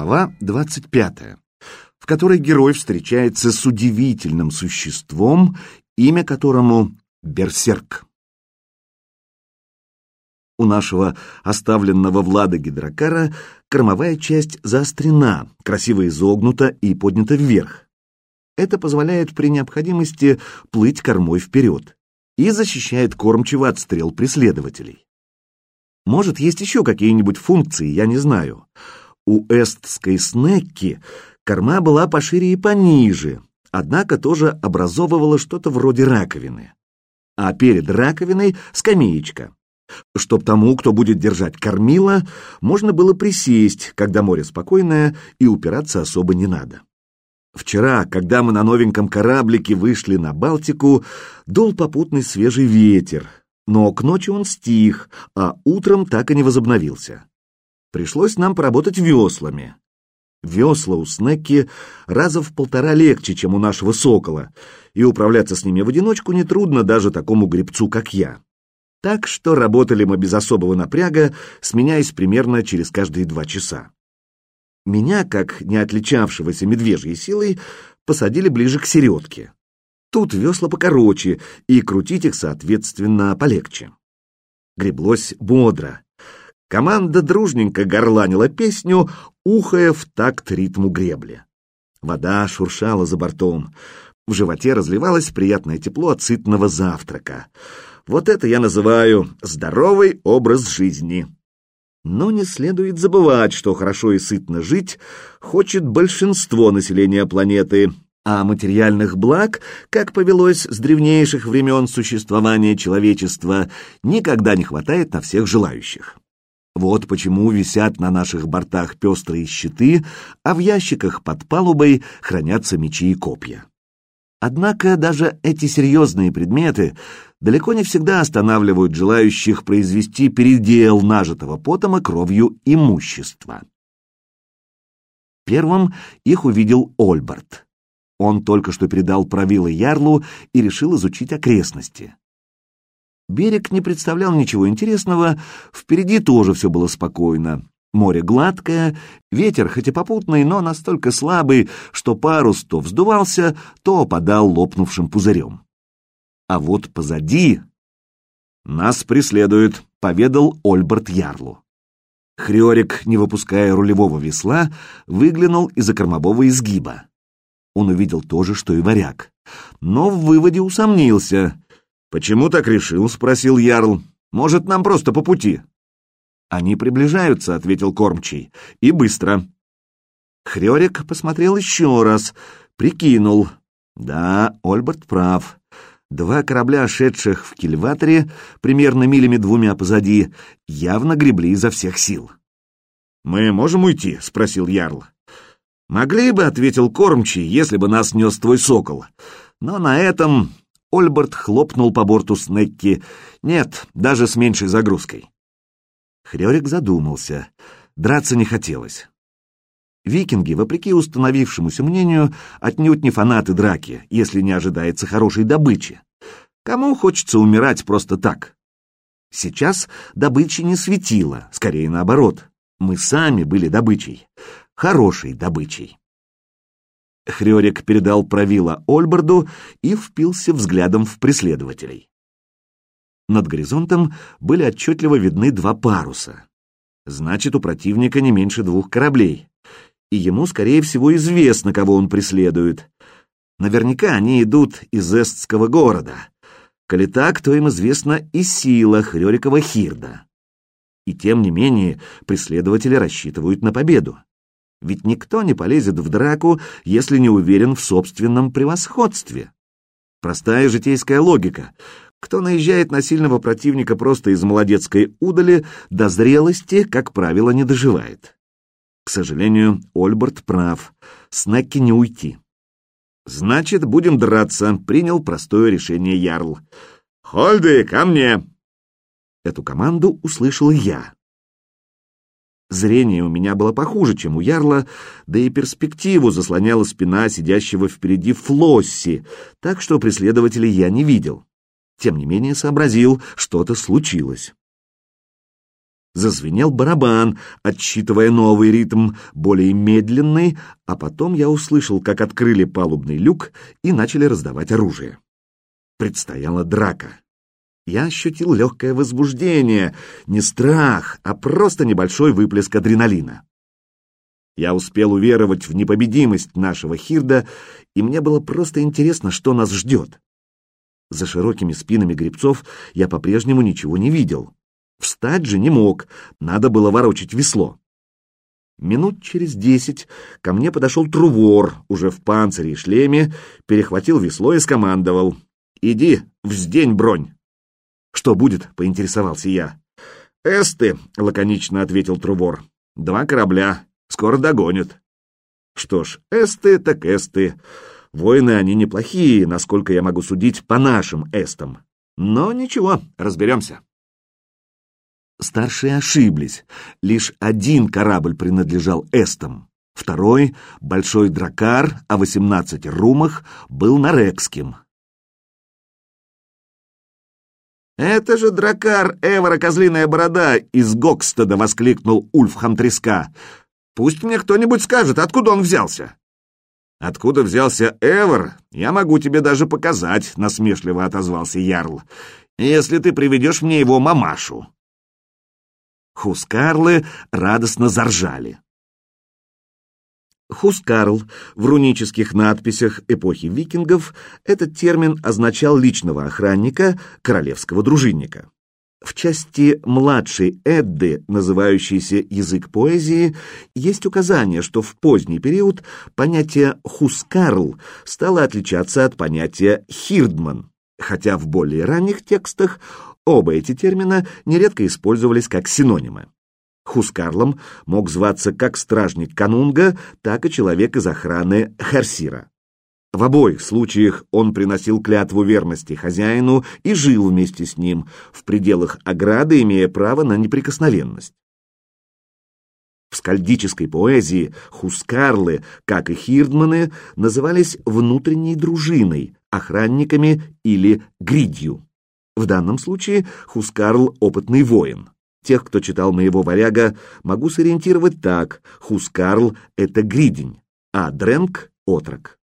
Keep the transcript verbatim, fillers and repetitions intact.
Глава двадцать пятая, в которой герой встречается с удивительным существом, имя которому Берсерк. У нашего оставленного в Ладоге дракара кормовая часть заострена, красиво изогнута и поднята вверх. Это позволяет при необходимости плыть кормой вперед и защищает кормчего от стрел преследователей. Может, есть еще какие-нибудь функции, я не знаю. У эстской снекки корма была пошире и пониже, однако тоже образовывала что-то вроде раковины. А перед раковиной скамеечка, чтоб тому, кто будет держать кормила, можно было присесть, когда море спокойное, и упираться особо не надо. Вчера, когда мы на новеньком кораблике вышли на Балтику, дул попутный свежий ветер, но к ночи он стих, а утром так и не возобновился. Пришлось нам поработать веслами. Весла у снекки раза в полтора легче, чем у нашего сокола, и управляться с ними в одиночку нетрудно даже такому гребцу, как я. Так что работали мы без особого напряга, сменяясь примерно через каждые два часа. Меня, как не отличавшегося медвежьей силой, посадили ближе к середке. Тут весла покороче, и крутить их, соответственно, полегче. Греблось бодро. Команда дружненько горланила песню, ухая в такт ритму гребли. Вода шуршала за бортом. В животе разливалось приятное тепло от сытного завтрака. Вот это я называю здоровый образ жизни. Но не следует забывать, что хорошо и сытно жить хочет большинство населения планеты, а материальных благ, как повелось с древнейших времен существования человечества, никогда не хватает на всех желающих. Вот почему висят на наших бортах пестрые щиты, а в ящиках под палубой хранятся мечи и копья. Однако даже эти серьезные предметы далеко не всегда останавливают желающих произвести передел нажитого потом и кровью имущества. Первым их увидел Ольберт. Он только что передал правило ярлу и решил изучить окрестности. Берег не представлял ничего интересного, впереди тоже все было спокойно. Море гладкое, ветер хоть и попутный, но настолько слабый, что парус то вздувался, то опадал лопнувшим пузырем. А вот позади нас преследует, поведал Ольберт ярлу. Хрёрик, не выпуская рулевого весла, выглянул из-за кормового изгиба. Он увидел то же, что и варяг, но в выводе усомнился. «Почему так решил?» — спросил ярл. «Может, нам просто по пути?» «Они приближаются», — ответил кормчий, — «и быстро». Хрёрик посмотрел еще раз, прикинул. Да, Ольберт прав. Два корабля, шедших в кильваторе, примерно милями двумя позади, явно гребли изо всех сил. «Мы можем уйти?» — спросил ярл. «Могли бы», — ответил кормчий, — «если бы нас нес твой сокол. Но на этом...» Ольберт хлопнул по борту снекки. «Нет, даже с меньшей загрузкой». Хрёрик задумался. Драться не хотелось. Викинги, вопреки установившемуся мнению, отнюдь не фанаты драки, если не ожидается хорошей добычи. Кому хочется умирать просто так? Сейчас добычи не светило, скорее наоборот. Мы сами были добычей. Хорошей добычей. Хрёрик передал правило Ольберду и впился взглядом в преследователей. Над горизонтом были отчетливо видны два паруса. Значит, у противника не меньше двух кораблей. И ему, скорее всего, известно, кого он преследует. Наверняка они идут из эстского города. Коли так, то им известна и сила Хрёрикова Хирда. И тем не менее преследователи рассчитывают на победу. Ведь никто не полезет в драку, если не уверен в собственном превосходстве. Простая житейская логика. Кто наезжает на сильного противника просто из молодецкой удали, до зрелости, как правило, не доживает. К сожалению, Ольберт прав. Снекки не уйти. «Значит, будем драться», — принял простое решение ярл. «Хольды, ко мне!» Эту команду услышал я. Зрение у меня было похуже, чем у ярла, да и перспективу заслоняла спина сидящего впереди Флосси, так что преследователей я не видел. Тем не менее сообразил, что-то случилось. Зазвенел барабан, отсчитывая новый ритм, более медленный, а потом я услышал, как открыли палубный люк и начали раздавать оружие. Предстояла драка. Я ощутил легкое возбуждение, не страх, а просто небольшой выплеск адреналина. Я успел уверовать в непобедимость нашего Хирда, и мне было просто интересно, что нас ждет. За широкими спинами гребцов я по-прежнему ничего не видел. Встать же не мог, надо было ворочать весло. Минут через десять ко мне подошел Трувор, уже в панцире и шлеме, перехватил весло и скомандовал: «Иди, вздень бронь!» «Что будет?» — поинтересовался я. «Эсты», — лаконично ответил Трувор. «Два корабля, скоро догонят». Что ж, эсты так эсты. Воины они неплохие, насколько я могу судить по нашим эстам. Но ничего, разберемся. Старшие ошиблись. Лишь один корабль принадлежал эстам. Второй, большой дракар о восемнадцати румах, был норекским. «Это же дракар Эвора Козлиная Борода из Гокстеда!» — воскликнул Ульфхам Треска. «Пусть мне кто-нибудь скажет, откуда он взялся?» «Откуда взялся Эвор, я могу тебе даже показать», — насмешливо отозвался Ярл, «если ты приведешь мне его мамашу». Хускарлы радостно заржали. Хускарл в рунических надписях эпохи викингов этот термин означал личного охранника, королевского дружинника. В части младшей Эдды, называющейся «Язык поэзии», есть указание, что в поздний период понятие «хускарл» стало отличаться от понятия «хирдман», хотя в более ранних текстах оба эти термина нередко использовались как синонимы. Хускарлом мог зваться как стражник канунга, так и человек из охраны Херсира. В обоих случаях он приносил клятву верности хозяину и жил вместе с ним, в пределах ограды, имея право на неприкосновенность. В скальдической поэзии хускарлы, как и хирдманы, назывались внутренней дружиной, охранниками или гридью. В данном случае хускарл — опытный воин. Тех, кто читал моего варяга, могу сориентировать так: хускарл — это гридень, а дренг — отрок.